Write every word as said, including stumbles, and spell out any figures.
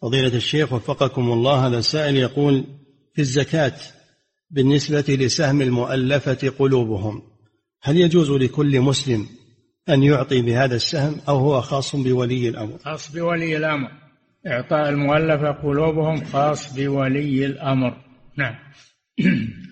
فضيلة الشيخ وفقكم الله، هذا سائل يقول: في الزكاة بالنسبة لسهم المؤلفة قلوبهم، هل يجوز لكل مسلم أن يعطي بهذا السهم أو هو خاص بولي الأمر؟ خاص بولي الأمر، إعطاء المؤلفة قلوبهم خاص بولي الأمر. نعم.